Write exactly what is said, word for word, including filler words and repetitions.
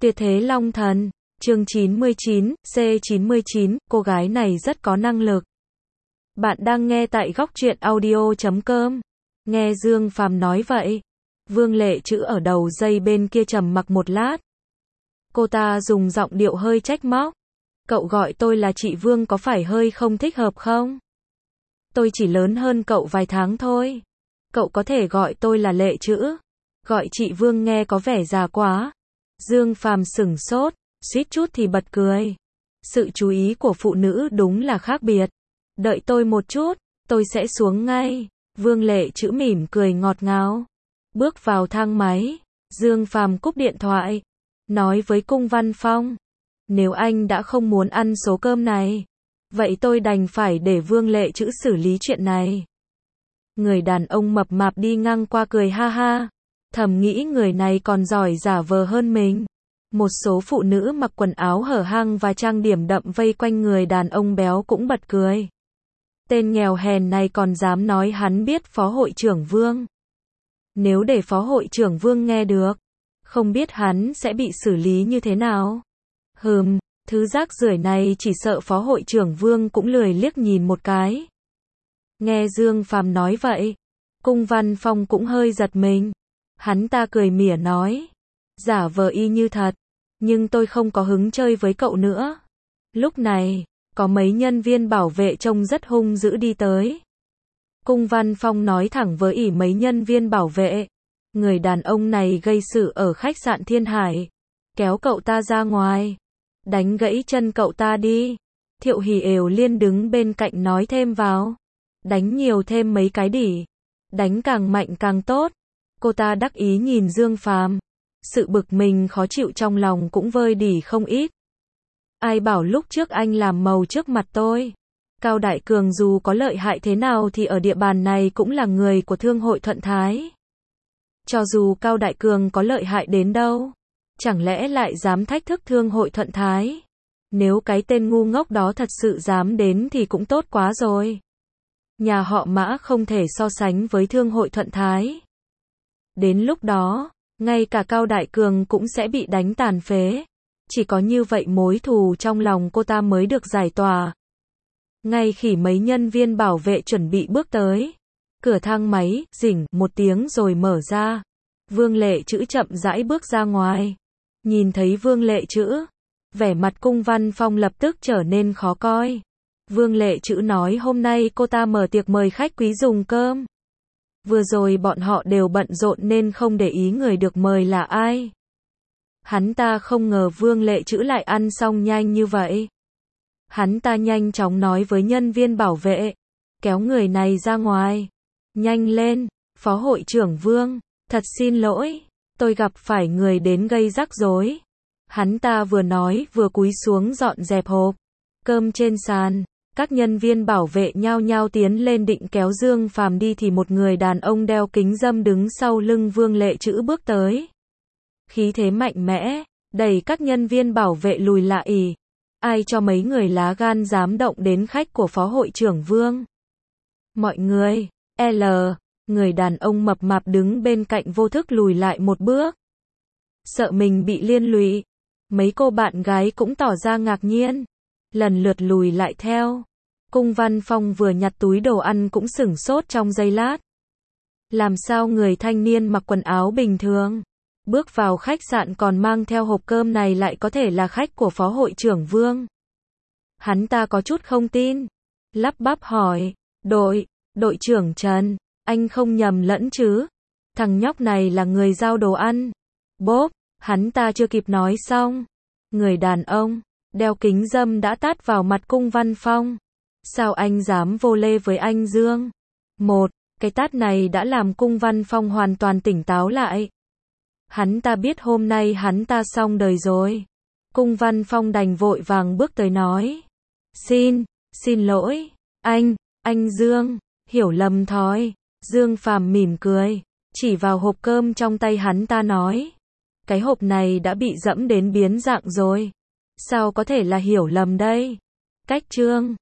Tuyệt thế Long Thần, chương chín mươi chín, C chín mươi chín, cô gái này rất có năng lực. Bạn đang nghe tại góc truyện audio chấm com. Nghe Dương Phàm nói vậy, Vương Lệ Trữ ở đầu dây bên kia trầm mặc một lát. Cô ta dùng giọng điệu hơi trách móc. Cậu gọi tôi là chị Vương có phải hơi không thích hợp không? Tôi chỉ lớn hơn cậu vài tháng thôi. Cậu có thể gọi tôi là Lệ Trữ. Gọi chị Vương nghe có vẻ già quá. Dương Phàm sửng sốt, suýt chút thì bật cười. Sự chú ý của phụ nữ đúng là khác biệt. Đợi tôi một chút, tôi sẽ xuống ngay. Vương Lệ Trữ mỉm cười ngọt ngào. Bước vào thang máy, Dương Phàm cúp điện thoại. Nói với Cung Văn Phong. Nếu anh đã không muốn ăn số cơm này, vậy tôi đành phải để Vương Lệ Trữ xử lý chuyện này. Người đàn ông mập mạp đi ngang qua cười ha ha. Thầm nghĩ người này còn giỏi giả vờ hơn mình. Một số phụ nữ mặc quần áo hở hang và trang điểm đậm vây quanh người đàn ông béo cũng bật cười. Tên nghèo hèn này còn dám nói hắn biết Phó hội trưởng Vương. Nếu để Phó hội trưởng Vương nghe được, không biết hắn sẽ bị xử lý như thế nào. Hừm, thứ rác rưởi này chỉ sợ Phó hội trưởng Vương cũng lười liếc nhìn một cái. Nghe Dương Phàm nói vậy, Cung Văn Phong cũng hơi giật mình. Hắn ta cười mỉa nói, giả vờ y như thật, nhưng tôi không có hứng chơi với cậu nữa. Lúc này, có mấy nhân viên bảo vệ trông rất hung dữ đi tới. Cung Văn Phong nói thẳng với ỷ mấy nhân viên bảo vệ, người đàn ông này gây sự ở khách sạn Thiên Hải, kéo cậu ta ra ngoài, đánh gãy chân cậu ta đi. Thiệu Hỷ ều liên đứng bên cạnh nói thêm vào, đánh nhiều thêm mấy cái đỉ, đánh càng mạnh càng tốt. Cô ta đắc ý nhìn Dương Phàm, sự bực mình khó chịu trong lòng cũng vơi đi không ít. Ai bảo lúc trước anh làm màu trước mặt tôi. Cao Đại Cường dù có lợi hại thế nào thì ở địa bàn này cũng là người của Thương hội Thuận Thái. Cho dù Cao Đại Cường có lợi hại đến đâu, chẳng lẽ lại dám thách thức Thương hội Thuận Thái? Nếu cái tên ngu ngốc đó thật sự dám đến thì cũng tốt quá rồi. Nhà họ Mã không thể so sánh với Thương hội Thuận Thái. Đến lúc đó, ngay cả Cao Đại Cường cũng sẽ bị đánh tàn phế. Chỉ có như vậy mối thù trong lòng cô ta mới được giải tỏa. Ngay khi mấy nhân viên bảo vệ chuẩn bị bước tới, cửa thang máy, rỉnh một tiếng rồi mở ra. Vương Lệ Trữ chậm rãi bước ra ngoài. Nhìn thấy Vương Lệ Trữ, vẻ mặt Cung Văn Phong lập tức trở nên khó coi. Vương Lệ Trữ nói hôm nay cô ta mở tiệc mời khách quý dùng cơm. Vừa rồi bọn họ đều bận rộn nên không để ý người được mời là ai. Hắn ta không ngờ Vương Lệ Trữ lại ăn xong nhanh như vậy. Hắn ta nhanh chóng nói với nhân viên bảo vệ, kéo người này ra ngoài. Nhanh lên, Phó hội trưởng Vương, thật xin lỗi, tôi gặp phải người đến gây rắc rối. Hắn ta vừa nói vừa cúi xuống dọn dẹp hộp cơm trên sàn. Các nhân viên bảo vệ nhao nhao tiến lên định kéo Dương Phàm đi thì một người đàn ông đeo kính râm đứng sau lưng Vương Lệ Trữ bước tới. Khí thế mạnh mẽ, đẩy các nhân viên bảo vệ lùi lại. Ai cho mấy người lá gan dám động đến khách của Phó hội trưởng Vương? Mọi người, L, người đàn ông mập mạp đứng bên cạnh vô thức lùi lại một bước. Sợ mình bị liên lụy. Mấy cô bạn gái cũng tỏ ra ngạc nhiên, lần lượt lùi lại theo. Cung Văn Phong vừa nhặt túi đồ ăn cũng sửng sốt trong giây lát. Làm sao người thanh niên mặc quần áo bình thường, bước vào khách sạn còn mang theo hộp cơm này lại có thể là khách của Phó hội trưởng Vương? Hắn ta có chút không tin, lắp bắp hỏi, đội, đội trưởng Trần, anh không nhầm lẫn chứ? Thằng nhóc này là người giao đồ ăn. Bốp, hắn ta chưa kịp nói xong, người đàn ông đeo kính râm đã tát vào mặt Cung Văn Phong. Sao anh dám vô lê với anh Dương? Một, cái tát này đã làm Cung Văn Phong hoàn toàn tỉnh táo lại. Hắn ta biết hôm nay hắn ta xong đời rồi. Cung Văn Phong đành vội vàng bước tới nói. Xin, xin lỗi, anh, anh Dương, hiểu lầm thôi. Dương Phàm mỉm cười, chỉ vào hộp cơm trong tay hắn ta nói. Cái hộp này đã bị dẫm đến biến dạng rồi. Sao có thể là hiểu lầm đây? Cách chương